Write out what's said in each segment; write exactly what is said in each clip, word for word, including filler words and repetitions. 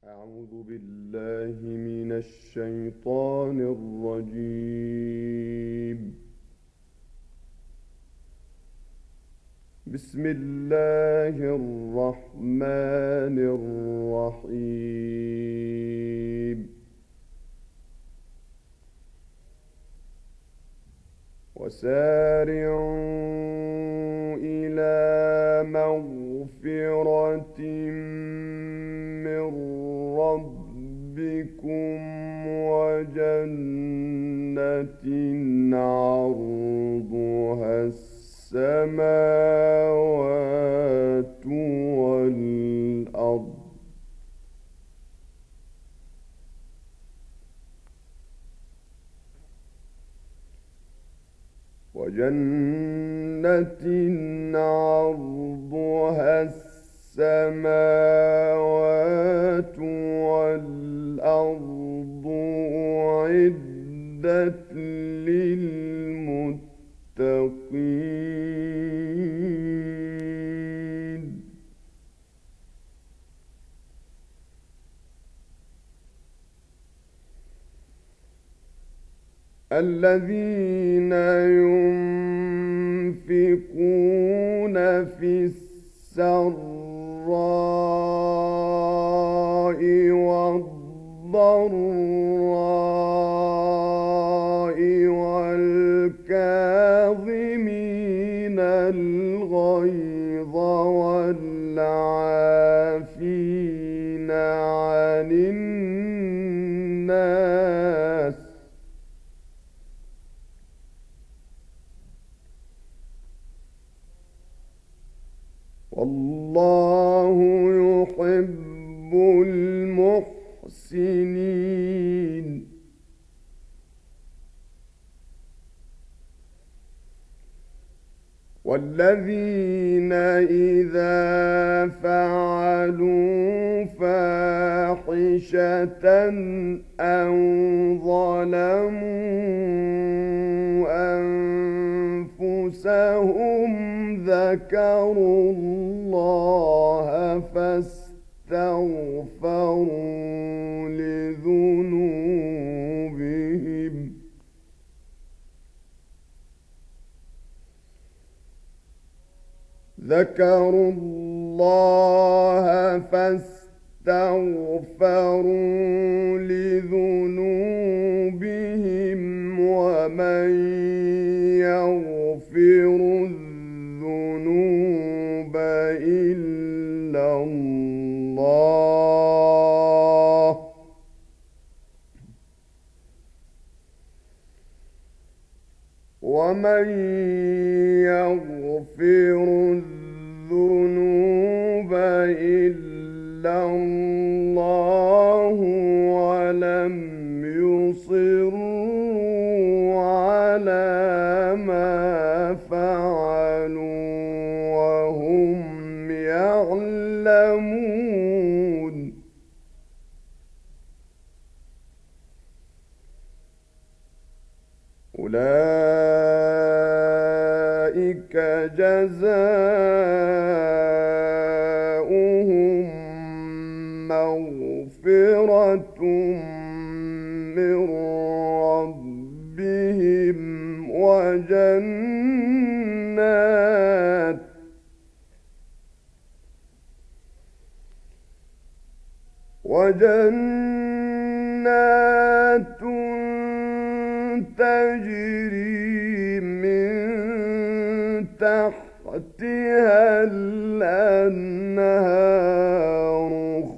أعوذ بالله من الشيطان الرجيم. بسم الله الرحمن الرحيم. وسارعوا إلى مغفرة من ربكم وجنة عرضها السماوات والأرض وجنة عرضها السماوات والأرض أعدت للمتقين. الذين ينفقون في السراء والضراء والكاظمين الغيظ والعافين عن الناس والله يحب المحسنين. والذين إذا فعلوا فاحشة أو ظلموا أنفسهم ذكروا الله فاستغفروا لذنوبهم ذكروا الله فاستغفروا لذنوبهم ومن يغفر الذنوب إلا الله ومن يغفر الذنوب إلا الله ولم يصروا على ما فعلوا وهم يعلمون أولئك جزاؤهم مغفرة من ربهم وجنات وجنات تجري من تحتها الأنهار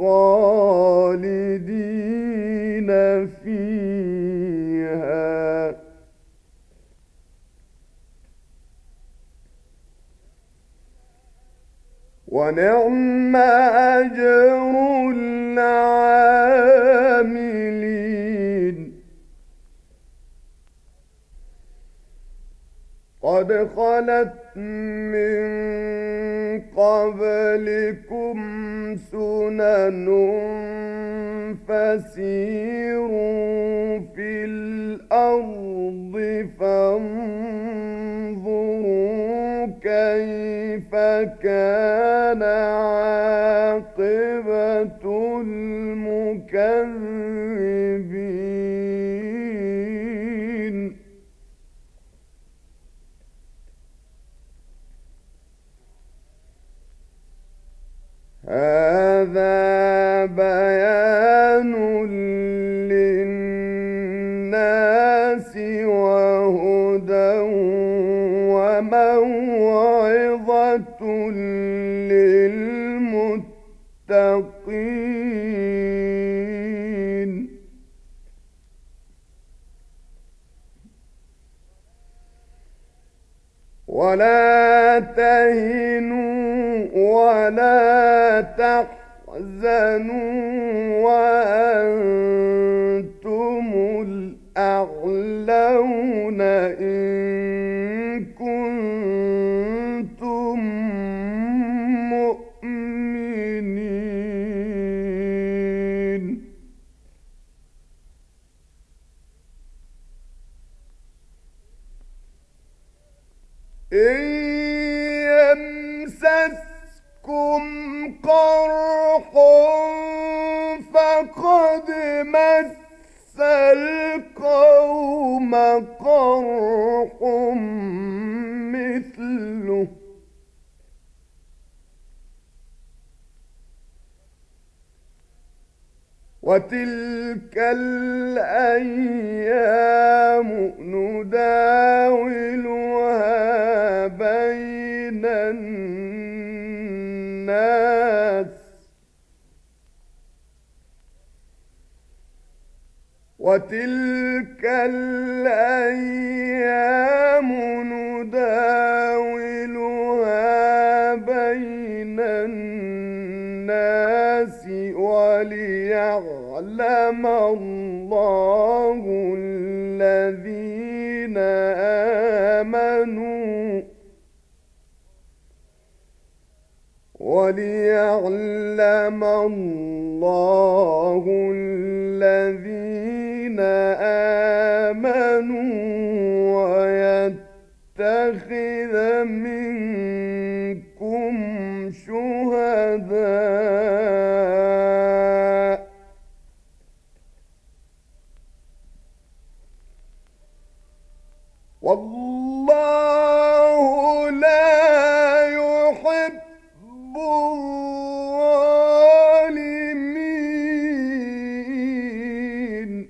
خالدين فيها ونعم أجر العاملين. قد خلت من قبلكم سنن فسيروا في الأرض فانظروا كيف كيف كان عاقبة المكذبين. هذا بيان للناس وهدى وموعظة للمتقين. ولا تهنوا ولا تحزنوا وأنتم الأعلون إن كنتم مؤمنين. إن يمسسكم قرح فقد مس القوم قرح مثله وتلك الأيام نداولها بين الناس وتلك الأيام نداولها بين الناس وليعلم الله الذين آمنوا وليعلم الله الذين آمنوا ويتخذ منكم شهداء والله لا يحب الظالمين.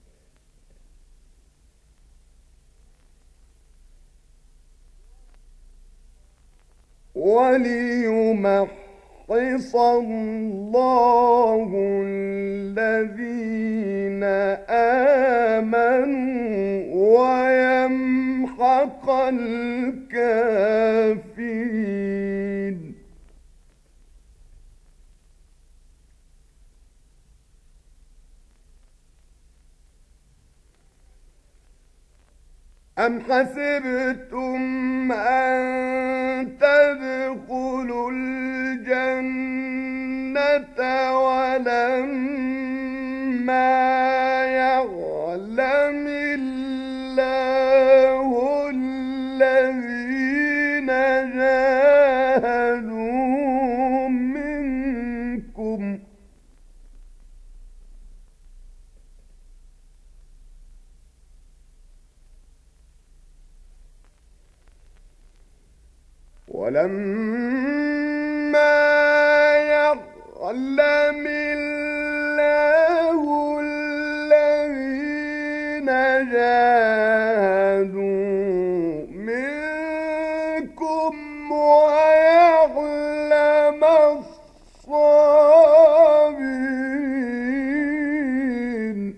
وليمحص الله الذين آمنوا ويمحق الكافرين. أم حسبتم أن تدخلوا الجنة ولما يعلم الله الذين جاهدوا منكم ولما يعلم الله الذين جاهدوا منكم ويعلم الصابرين.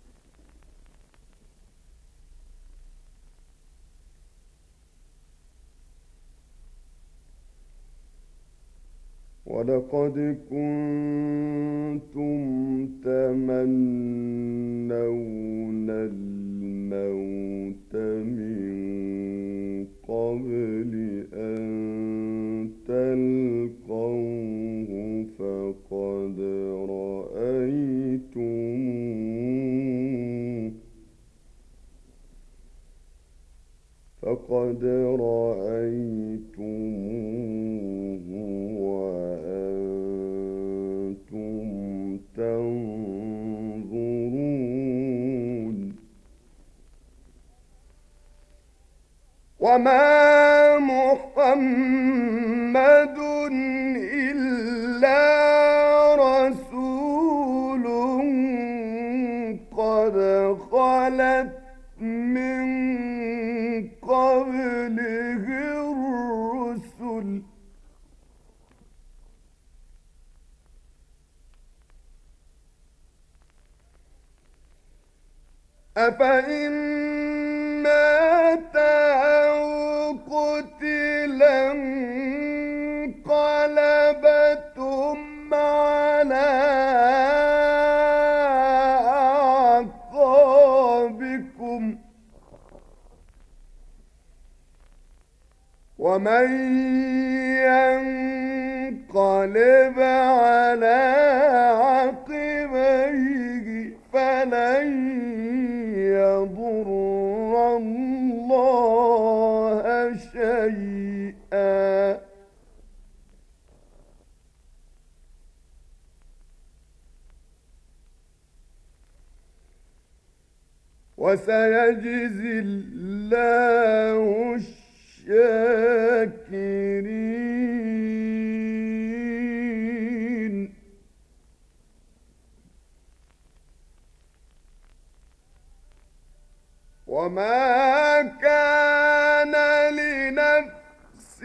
ولقد كنتم تمنون الموت من قبل أن تلقوه فقد رأيتموه فقد رأيتموه وما محمد إلا رسول قد خلت من قبله الرسل أفإن مات أو قتلا انقلبتم على أعقابكم ومن ينقلب على عقبيه فلن يضر الله شيئا وسيجزي الله الشاكرين وما كان لنفس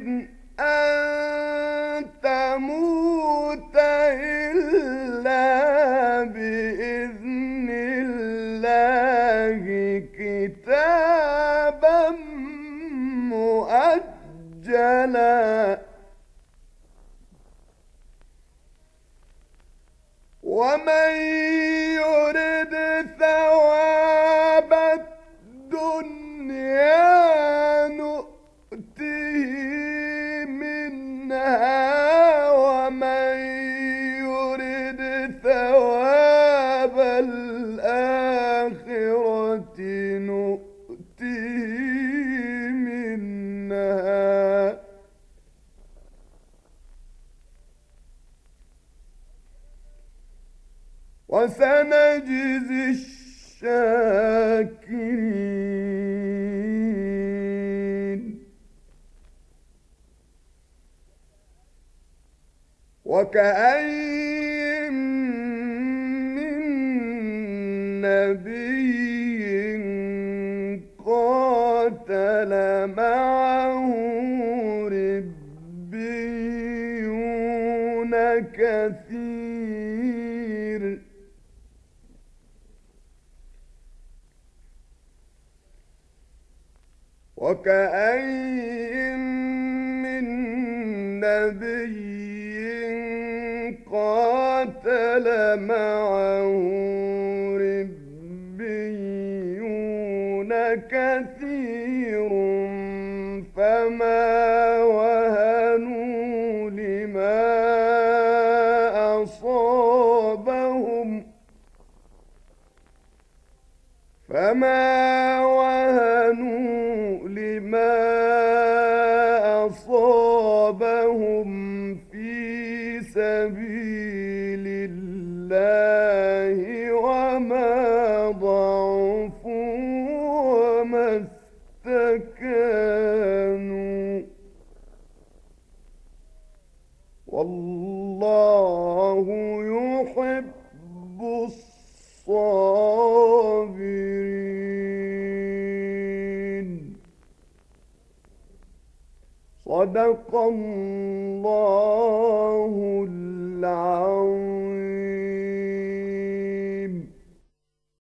أن تموت إلا بإذن الله كتابا مؤجلا ومن يرد ثواب الدنيا نؤته منها ومن يرد ثواب الآخرة نؤته منها وسنجزي الشاكرين وكأين من نبي قاتل معه ربيون كثير وكأين من نبي قاتل معه ربيون كثير فما وهنوا لما أصابهم فما وهنوا لما أصابهم في سبيل الله وما ضعفوا وما استكانوا والله يحب الصابرين صدق الله العظيم.